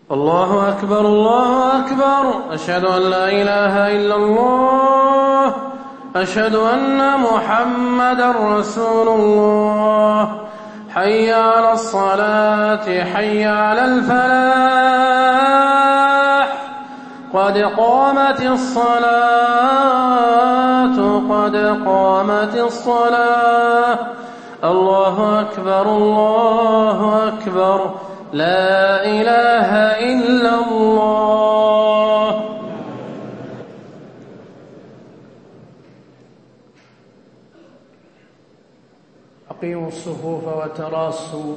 الله أكبر الله أكبر. أشهد أن لا إله إلا الله. أشهد أن محمدا رسول الله. حي على الصلاة حي على الفلاح. قد قامت الصلاة قد قامت الصلاة. الله أكبر الله أكبر. لا إله إلا الله. أقيموا الصفوف وتراصوا.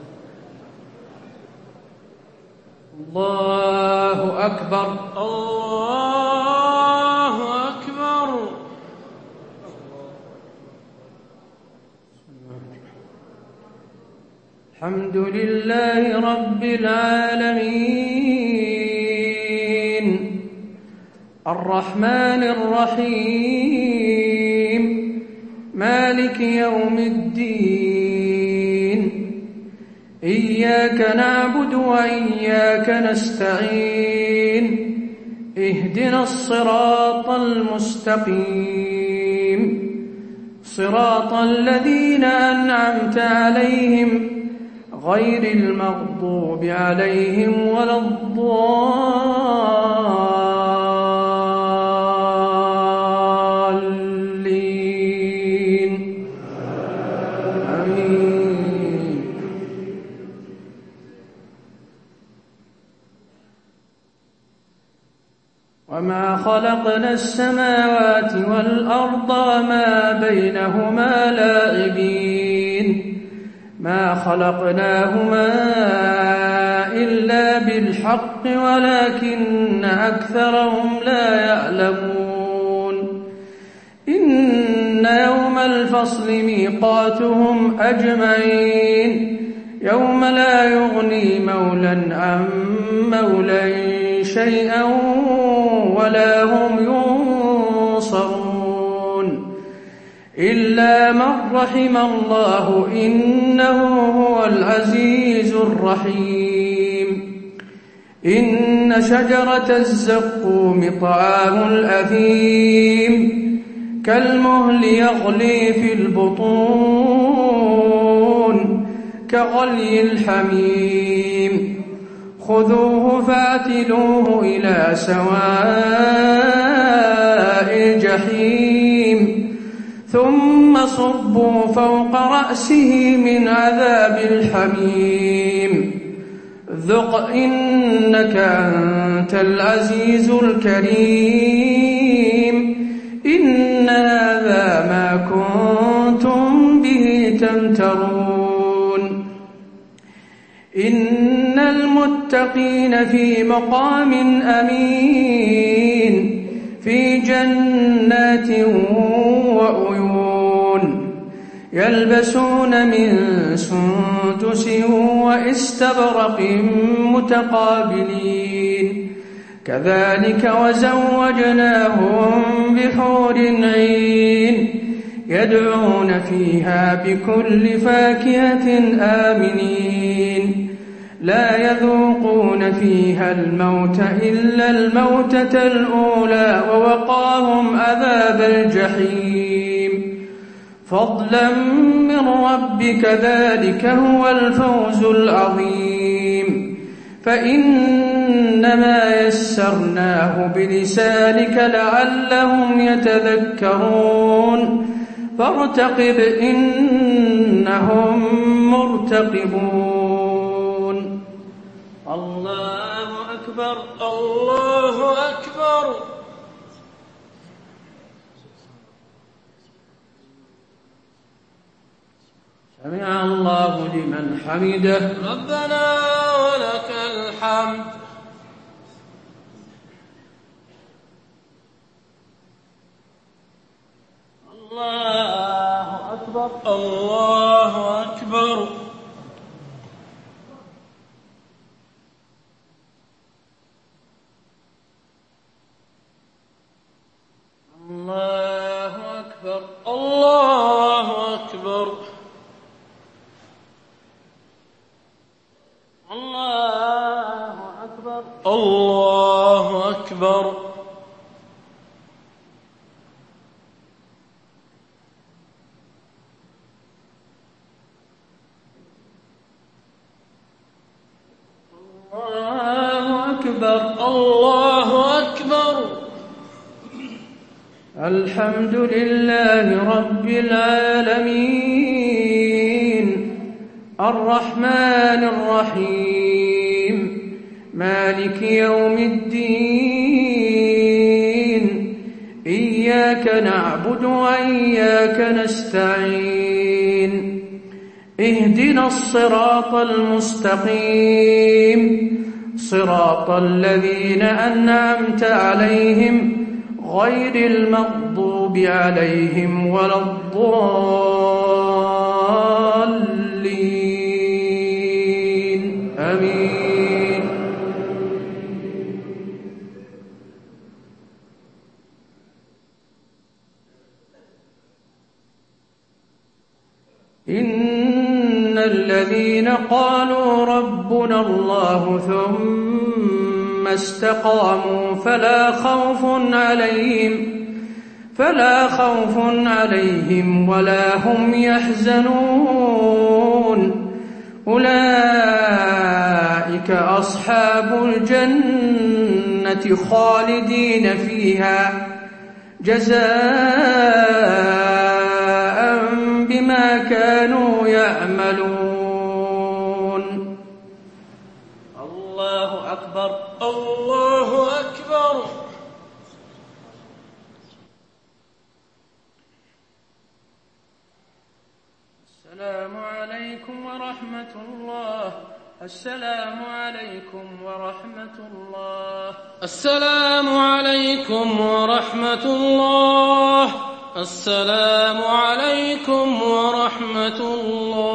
الله أكبر الله أكبر. الحمد لله رب العالمين الرحمن الرحيم مالك يوم الدين. إياك نعبد وإياك نستعين. اهدنا الصراط المستقيم صراط الذين أنعمت عليهم غير المغضوب عليهم ولا الضالين. آمين. وما خلقنا السماوات والأرض وما بينهما لاعبين. ما خلقناهما إلا بالحق ولكن أكثرهم لا يعلمون. إن يوم الفصل ميقاتهم أجمعين. يوم لا يغني مولى عن مولى شيئا ولا هم ينصرون إلا من رحم الله إنه هو العزيز الرحيم. إن شجرة الزقوم طعام الأثيم كالمهل يغلي في البطون كغلي الحميم. خذوه فاعتلوه إلى سواء الجحيم ثم صبوا فوق رأسه من عذاب الحميم. ذق إنك أنت العزيز الكريم. إن هذا ما كنتم به تمترون. إن المتقين في مقام أمين في جنات وعيون. يلبسون من سندس واستبرق متقابلين. كذلك وزوجناهم بحور عين. يدعون فيها بكل فاكهة آمنين. لا يذوقون فيها الموت إلا الموتة الأولى ووقاهم عذاب الجحيم فضلا من ربك ذلك هو الفوز العظيم. فإنما يسرناه بلسانك لعلهم يتذكرون فارتقب إنهم مرتقبون. الله أكبر الله أكبر. سمع الله لمن حمده. ربنا ولك الحمد. الله أكبر الله أكبر. الله أكبر الله أكبر. الله أكبر. الله أكبر. الله أكبر. الله أكبر. الحمد لله رب العالمين الرحمن الرحيم مالك يوم الدين إياك نعبد وإياك نستعين اهدنا الصراط المستقيم صراط الذين أنعمت عليهم غير المغضوب عليهم ولا الضالين آمين. إن الذين قالوا ربنا الله ثم استقاموا فلا خوف عليهم ولا هم يحزنون أولئك أصحاب الجنة خالدين فيها جزاء بما كانوا يعملون. الله أكبر. الله أكبر. السلام عليكم ورحمة الله. السلام عليكم ورحمة الله. السلام عليكم ورحمة الله. السلام عليكم ورحمة الله.